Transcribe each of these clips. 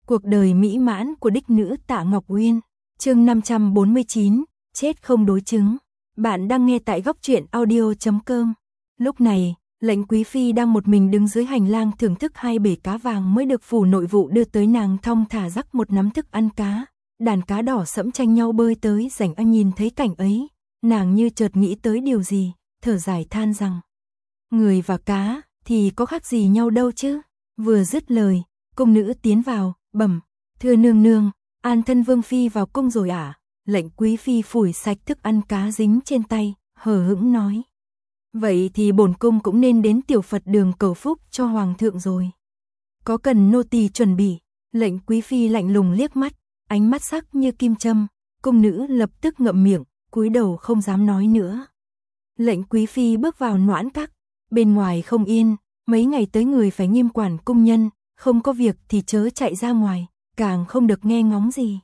Cuộc đời mỹ mãn của đích nữ Tạ Ngọc Uyên. Chương 549, chết không đối chứng. Bạn đang nghe tại góc truyện audio.com. Lúc này, Lệnh Quý phi đang một mình đứng dưới hành lang thưởng thức hai bể cá vàng mới được phủ nội vụ đưa tới, nàng thong thả rắc một nắm thức ăn cá. Đàn cá đỏ sẫm tranh nhau bơi tới rảnh anh nhìn thấy cảnh ấy, nàng như chợt nghĩ tới điều gì, thở dài than rằng: người và cá thì có khác gì nhau đâu chứ. Vừa dứt lời, cung nữ tiến vào, bẩm: thưa nương nương, An Thân Vương phi vào cung rồi ạ. Lệnh Quý phi phủi sạch thức ăn cá dính trên tay, hờ hững nói: vậy thì bổn cung cũng nên đến Tiểu Phật đường cầu phúc cho hoàng thượng rồi. Có cần nô tỳ chuẩn bị? Lệnh Quý phi lạnh lùng liếc mắt, ánh mắt sắc như kim châm. Cung nữ lập tức ngậm miệng, cúi đầu không dám nói nữa. Lệnh Quý phi bước vào noãn các, bên ngoài không yên, mấy ngày tới người phải nghiêm quản cung nhân, không có việc thì chớ chạy ra ngoài, càng không được nghe ngóng gì.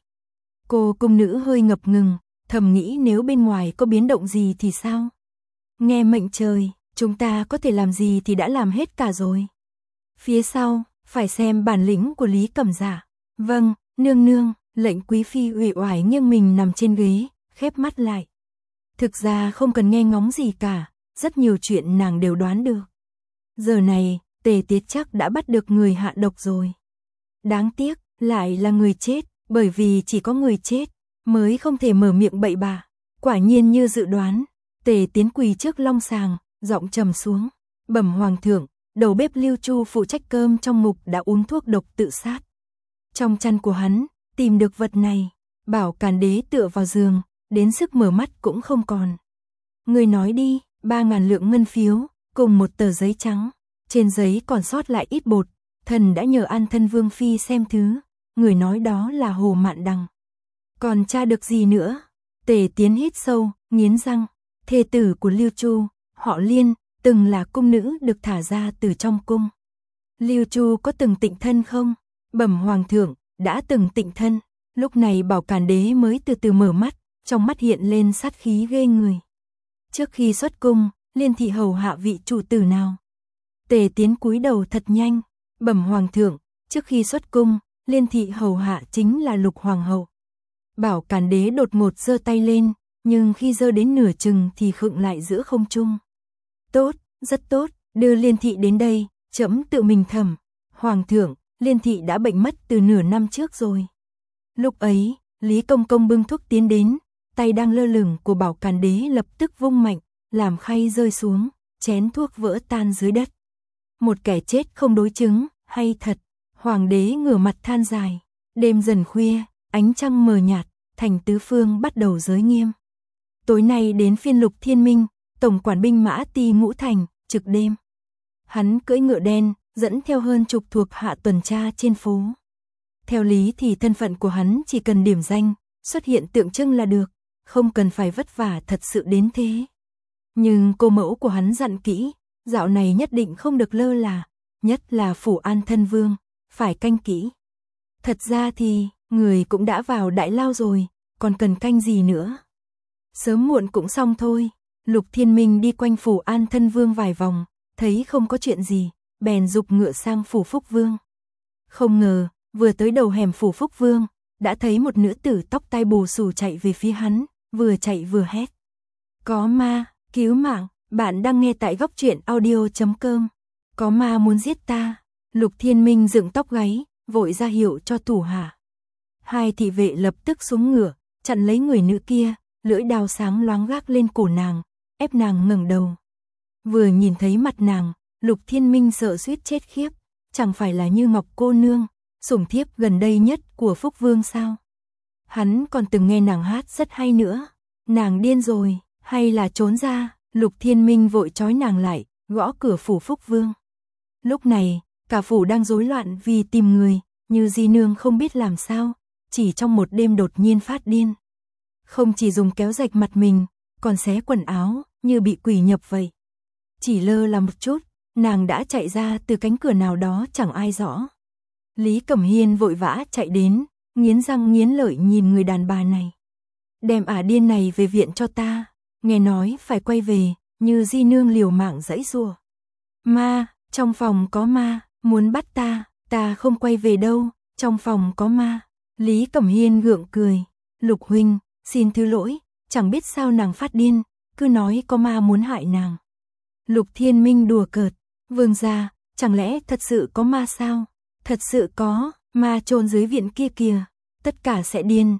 Cô cung nữ hơi ngập ngừng, thầm nghĩ nếu bên ngoài có biến động gì thì sao? Nghe mệnh trời, chúng ta có thể làm gì thì đã làm hết cả rồi. Phía sau, phải xem bản lĩnh của Lý Cẩm Giả. Vâng, nương nương. Lệnh Quý phi uể oải nghiêng mình nằm trên ghế, khép mắt lại. Thực ra không cần nghe ngóng gì cả, rất nhiều chuyện nàng đều đoán được. Giờ này, Tề Tiết chắc đã bắt được người hạ độc rồi. Đáng tiếc, lại là người chết, bởi vì chỉ có người chết mới không thể mở miệng bậy bạ. Quả nhiên như dự đoán, Tề Tiến quỳ trước long sàng, giọng trầm xuống: bẩm hoàng thượng, đầu bếp Lưu Chu phụ trách cơm trong ngục đã uống thuốc độc tự sát. Trong chăn của hắn tìm được vật này. Bảo Càn Đế tựa vào giường, đến sức mở mắt cũng không còn. Người nói đi. 3.000 lượng ngân phiếu cùng một tờ giấy trắng, trên giấy còn sót lại ít bột. Thần đã nhờ An Thân Vương phi xem thứ, người nói đó là Hồ Mạn Đằng. Còn tra được gì nữa? Tề Tiến hít sâu, nghiến răng. Thê tử của Lưu Chu, họ Liên, từng là cung nữ được thả ra từ trong cung. Lưu Chu có từng tịnh thân không? Bẩm hoàng thượng, đã từng tịnh thân. Lúc này Bảo Càn Đế mới từ từ mở mắt, trong mắt hiện lên sát khí ghê người. Trước khi xuất cung, Liên thị hầu hạ vị chủ tử nào? Tề Tiến cúi đầu thật nhanh. Bẩm hoàng thượng, trước khi xuất cung, Liên thị hầu hạ chính là Lục hoàng hậu. Bảo Càn Đế đột ngột giơ tay lên, nhưng khi giơ đến nửa chừng thì khựng lại giữa không trung. Tốt, rất tốt, đưa Liên thị đến đây, trẫm tự mình thẩm. Hoàng thượng, Liên thị đã bệnh mất từ nửa năm trước rồi. Lúc ấy, Lý Công Công bưng thuốc tiến đến, tay đang lơ lửng của Bảo Càn Đế lập tức vung mạnh, làm khay rơi xuống, chén thuốc vỡ tan dưới đất. Một kẻ chết không đối chứng, hay thật. Hoàng đế ngửa mặt than dài. Đêm dần khuya, ánh trăng mờ nhạt, thành tứ phương bắt đầu giới nghiêm. Tối nay đến phiên Lục Thiên Minh, tổng quản binh mã Ti Ngũ Thành, trực đêm. Hắn cưỡi ngựa đen, dẫn theo hơn chục thuộc hạ tuần tra trên phố. Theo lý thì thân phận của hắn chỉ cần điểm danh, xuất hiện tượng trưng là được, không cần phải vất vả thật sự đến thế. Nhưng cô mẫu của hắn dặn kỹ, dạo này nhất định không được lơ là, nhất là phủ An Thân Vương, phải canh kỹ. Thật ra thì, người cũng đã vào đại lao rồi, còn cần canh gì nữa. Sớm muộn cũng xong thôi. Lục Thiên Minh đi quanh phủ An Thân Vương vài vòng, thấy không có chuyện gì, bèn giục ngựa sang phủ Phúc Vương. Không ngờ, vừa tới đầu hẻm phủ Phúc Vương, đã thấy một nữ tử tóc tai bù xù chạy về phía hắn, vừa chạy vừa hét: có ma, cứu mạng. Bạn đang nghe tại góc truyện audio.com. Có ma muốn giết ta. Lục Thiên Minh dựng tóc gáy, vội ra hiệu cho thủ hạ. Hai thị vệ lập tức xuống ngựa, chặn lấy người nữ kia, lưỡi đao sáng loáng gác lên cổ nàng, ép nàng ngẩng đầu. Vừa nhìn thấy mặt nàng, Lục Thiên Minh sợ suýt chết khiếp. Chẳng phải là Như Ngọc cô nương, sủng thiếp gần đây nhất của Phúc Vương sao? Hắn còn từng nghe nàng hát rất hay nữa. Nàng điên rồi, hay là trốn ra? Lục Thiên Minh vội trói nàng lại, gõ cửa phủ Phúc Vương. Lúc này, cả phủ đang rối loạn vì tìm người, Như Di nương không biết làm sao, chỉ trong một đêm đột nhiên phát điên. Không chỉ dùng kéo rạch mặt mình, còn xé quần áo, như bị quỷ nhập vậy. Chỉ lơ là một chút, nàng đã chạy ra từ cánh cửa nào đó chẳng ai rõ. Lý Cẩm Hiên vội vã chạy đến, nghiến răng nghiến lợi nhìn người đàn bà này. Đem ả điên này về viện cho ta. Nghe nói phải quay về, Như Di nương liều mạng giãy giụa. Ma, trong phòng có ma, muốn bắt ta, ta không quay về đâu. trong phòng có ma. Lý Cẩm Hiên gượng cười, Lục huynh, xin thứ lỗi, chẳng biết sao nàng phát điên, cứ nói có ma muốn hại nàng. Lục Thiên Minh đùa cợt, vương gia, chẳng lẽ thật sự có ma sao? Thật sự có, ma chôn dưới viện kia kìa, tất cả sẽ điên,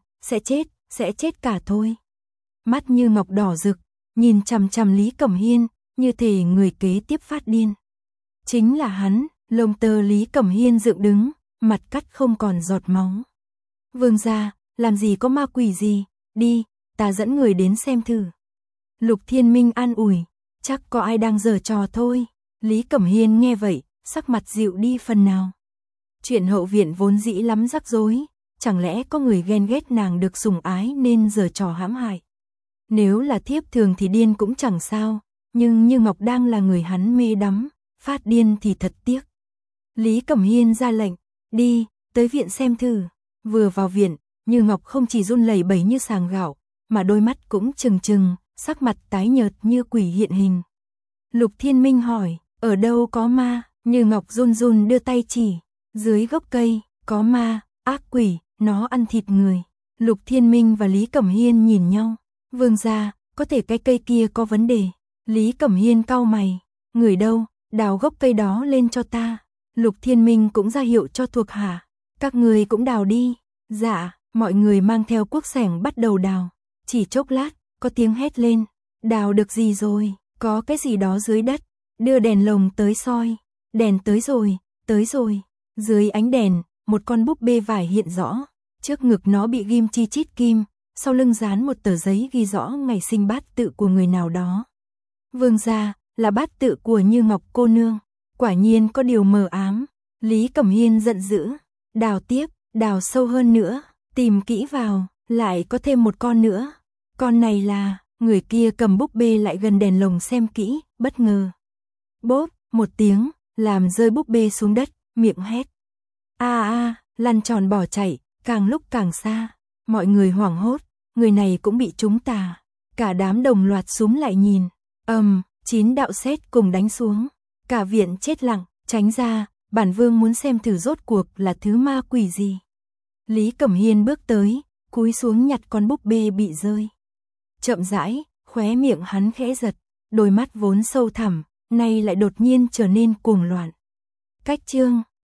sẽ chết cả thôi. Mắt Như Ngọc đỏ rực, nhìn chằm chằm Lý Cẩm Hiên, như thể người kế tiếp phát điên. Chính là hắn, lông tơ Lý Cẩm Hiên dựng đứng, mặt cắt không còn giọt máu. Vương gia, làm gì có ma quỷ gì, đi, ta dẫn người đến xem thử. Lục Thiên Minh an ủi, chắc có ai đang giở trò thôi. Lý Cẩm Hiên nghe vậy, sắc mặt dịu đi phần nào. Chuyện hậu viện vốn dĩ lắm rắc rối, chẳng lẽ có người ghen ghét nàng được sủng ái nên giở trò hãm hại. Nếu là thiếp thường thì điên cũng chẳng sao, nhưng Như Ngọc đang là người hắn mê đắm, phát điên thì thật tiếc. Lý Cẩm Hiên ra lệnh, đi, tới viện xem thử. Vừa vào viện, Như Ngọc không chỉ run lẩy bẩy như sàng gạo, mà đôi mắt cũng trừng trừng, sắc mặt tái nhợt như quỷ hiện hình. Lục Thiên Minh hỏi, ở đâu có ma? Như Ngọc run run đưa tay chỉ, dưới gốc cây, có ma, ác quỷ, nó ăn thịt người. Lục Thiên Minh và Lý Cẩm Hiên nhìn nhau, vương gia, có thể cái cây kia có vấn đề. Lý Cẩm Hiên cau mày, người đâu, đào gốc cây đó lên cho ta. Lục Thiên Minh cũng ra hiệu cho thuộc hạ, các người cũng đào đi. Dạ, mọi người mang theo cuốc xẻng bắt đầu đào. Chỉ chốc lát, có tiếng hét lên, đào được gì rồi, có cái gì đó dưới đất, đưa đèn lồng tới soi. Đèn tới rồi. Dưới ánh đèn, một con búp bê vải hiện rõ, trước ngực nó bị ghim chi chít kim, sau lưng dán một tờ giấy ghi rõ ngày sinh bát tự của người nào đó. Vương gia, là bát tự của Như Ngọc cô nương, quả nhiên có điều mờ ám. Lý Cẩm Hiên giận dữ, đào tiếp, đào sâu hơn nữa, tìm kỹ vào, lại có thêm một con nữa. Con này là, người kia cầm búp bê lại gần đèn lồng xem kỹ, bất ngờ. Bốp, một tiếng, làm rơi búp bê xuống đất, miệng hét. Lăn tròn bỏ chạy, càng lúc càng xa. Mọi người hoảng hốt, người này cũng bị trúng tà. Cả đám đồng loạt súm lại nhìn. 9 đạo sét cùng đánh xuống. Cả viện chết lặng, tránh ra, bản vương muốn xem thử rốt cuộc là thứ ma quỷ gì. Lý Cẩm Hiên bước tới, cúi xuống nhặt con búp bê bị rơi. Chậm rãi, khóe miệng hắn khẽ giật, đôi mắt vốn sâu thẳm, nay lại đột nhiên trở nên cuồng loạn. Cách chương